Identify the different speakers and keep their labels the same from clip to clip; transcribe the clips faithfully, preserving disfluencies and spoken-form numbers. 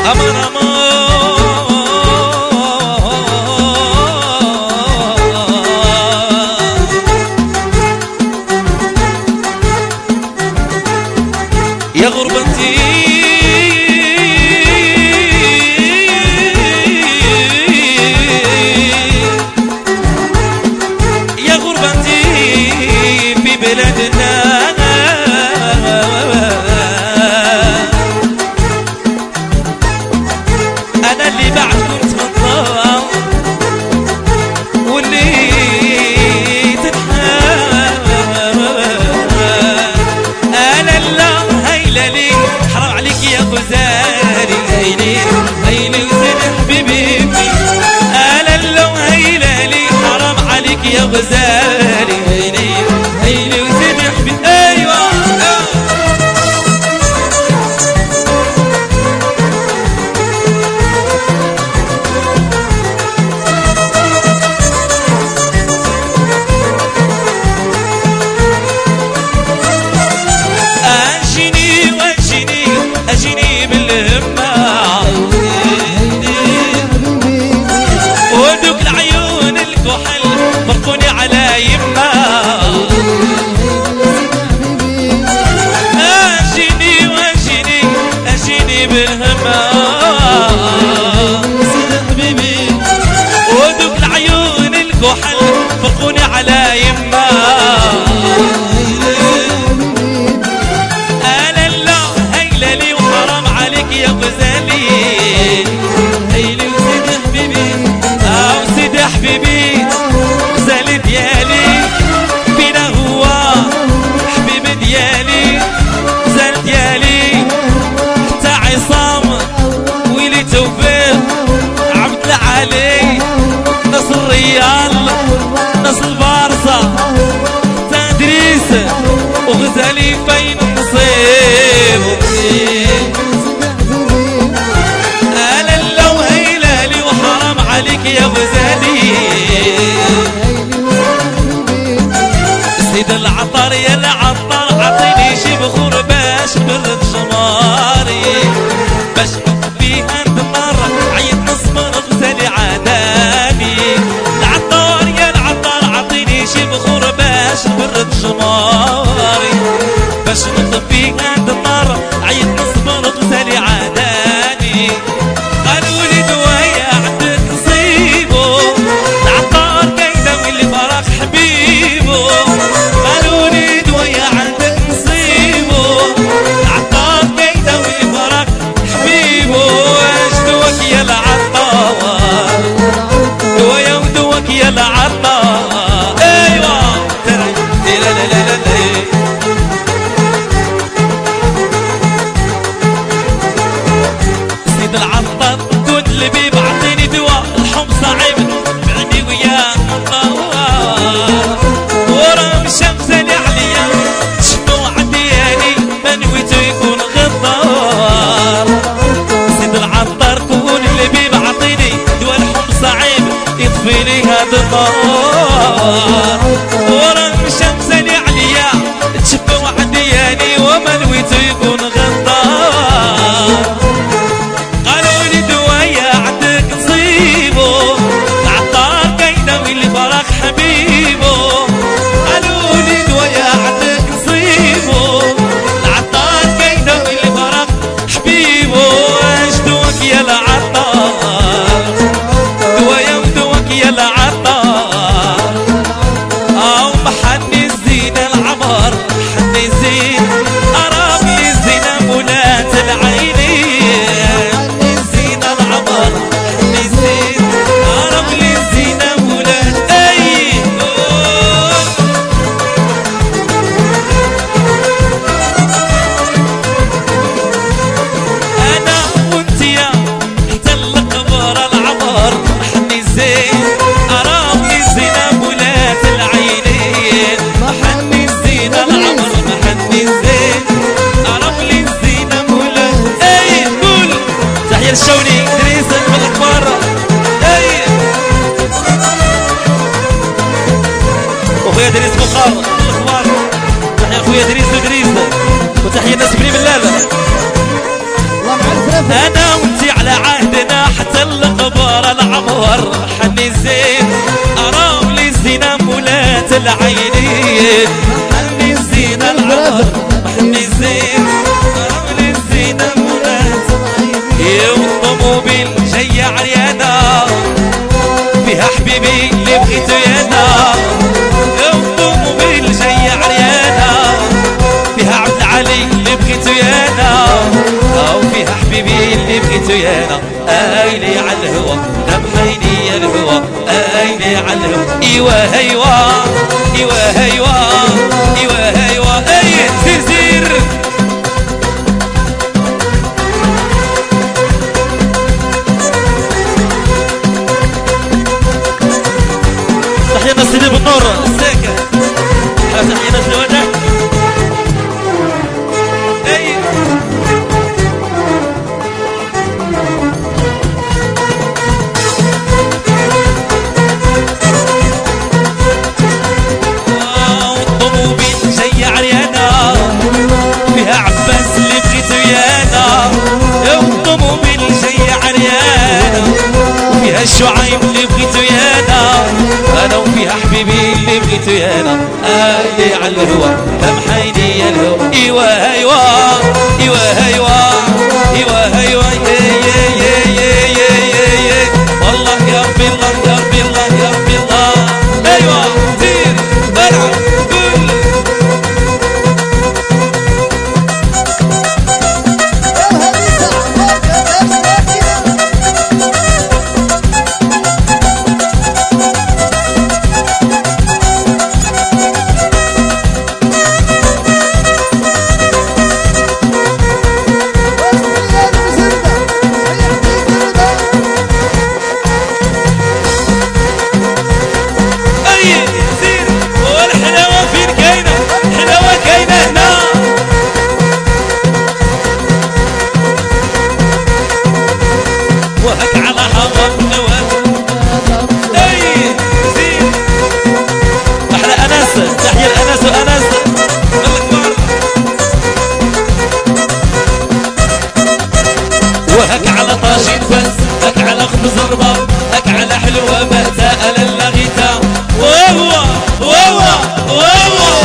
Speaker 1: امان امان يا غربتي يا غربتي في بلادنا انا اللي بعد كنت مضطر واللي حرام عليك يا غزالي هيلي هيلي وزين حبيبي انا اللو هيلالي حرام عليك يا غزالي هيلي هيلي وزين حبيبي ايوه اجيني بالهمة ودوك العيون الكحل فرقوني على يمة اجيني واجيني اجيني بالهمة ودوك العيون الكحل فرقوني على يمة يا غزالي هيلي وسيد حبيبي اه وسيد حبيبي غزالي ديالي فينا هو حبيبي ديالي غزال ديالي حتى عصام ويلي توفيق عبد العالي ناس الريال ناس البارصة حتى ادريس وغزالي فين النصيب عليك يا غزالي سيد العطار يا العطار عطيني شي بخور باش برد شماري باش فيها النار عيط نصبر غزالي عاداني العطار يا العطار عطيني شي بخور باش برد شماري باش نطفيها النار عيط نصبر غزالي عاداني قالوا لي دوايا عندك نصيبو العطار كيدا واللي فراق حبيبو قالوا لي دوايا عندك نصيبو العطار كيدا واللي فراق حبيبو اش دواك يا العطار دوايا ودواك يا العطار ايوا لا لا لا لا سيد العطار كنت لبيب عطيني دواء الحب صعيب بعيني وياه مطار ورا الشمس اللي عليا شنو عدياني ما نويتو يكون غدار سيد العطار كون لبيب عطيني دواء الحب صعيب يطفي لي هذا النار ورا الشمس اللي عليا شنو عدياني وما نويتو يكون غدار قالوا لي دوايا عندك نصيبو العطار كيداوي اللي فراق حبيبو قالوا لي دوايا عندك نصيبو العطار كيداوي اللي فراق حبيبو اش دواك يا العطار دوايا ودواك يا العطار او محني الزين العمر محني الزين ارامي الزين مولات العينين الشوني دريس بالاخبار اي وخويا دريس بخار بالاخبار تحية خويا دريس ودريس وتحية الناس بني بلال الله معرف انا وانتي القبر العمر حني الزين أرام لي الزينة مولات العينين حني الزينة العمر حني الزين أرام لي الزينة مولات والطوموبيل جاية عريانة فيها حبيبي اللي بغيتو يانا والطوموبيل جاية عريانة فيها عبد العلي اللي بغيتو يانا أو فيها حبيبي اللي بغيتو يانا ايلي على الهوى لمحيني يا الهوى ايلي على الهوى ايوا هيوا ايوا هيوا ايوا هيوا اي سير سير تحية سيدي بالنور الساكن تحية الوداع اي فيها عباس اللي بغيتو يانا والطوموبيل جاية عريانة وفيها الشعيب اللي بغيتو يانا انا وفيها حبيبي اللي بغيتو يانا ايلي على الهوى لمحيني يا الهوى ايوا هيوا ايوا هيوا ايوا هيوا والله يا ربي الله يا ربي الله يا ربي الله ايوا سير العب قول وهك على طاجين بس هك على خبز رباب هك على حلوة بهتة ألا اللغيتة وهو وهو وهو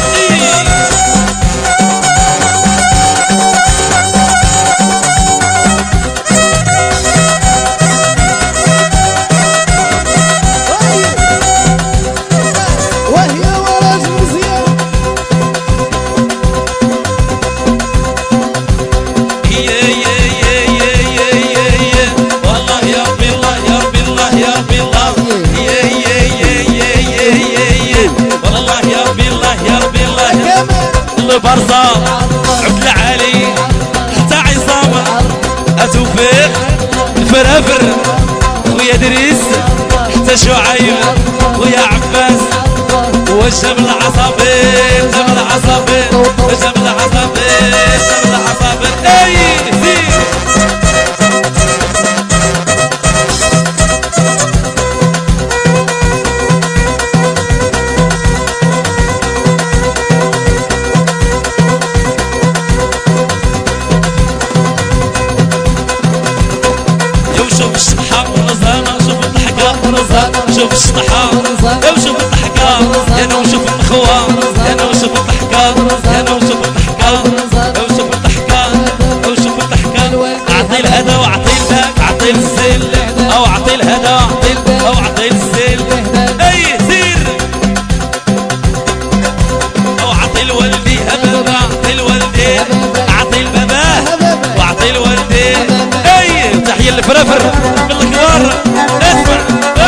Speaker 1: برصة عبد العالي حتى عصام أتوفيق الفرافر ويا دريس حتى شعيب ويا عباس وجاب العصابين جاب العصابين جاب العصابين جاب العصابين اي زين شوف الشطحة ونزانة شوف الضحكة شوف الشطحة وشوف الضحكة يانا وشوف النخوة يانا وشوف الضحكة يانا وشوف الضحكة وشوف الضحكة وشوف الضحكة أعطي الهدى وأعطي الذاك أعطي الزل أو أعطي الهدى أو أعطي الزل أي سير أو أعطي الولدي هبابة أعطي الولدي أعطي الباباه وأعطي الولدي أي تحية الفرافر بالكبار اسمع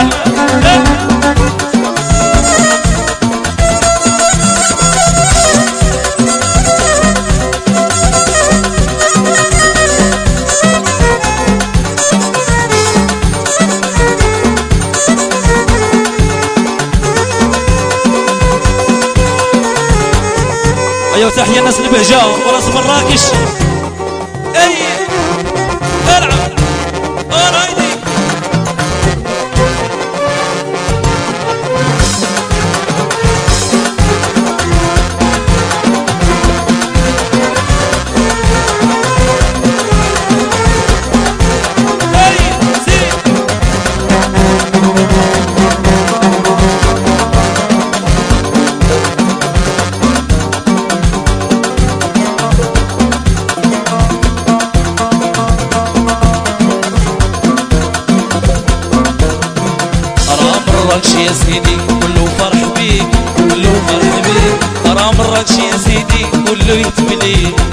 Speaker 1: ايوه تحية الناس البهجة وراس مراكش اي العب اورايدي اي سي يا سيدي كله فرح بيك كله فرح بيك، غرام الرقش يا سيدي كله يتملي.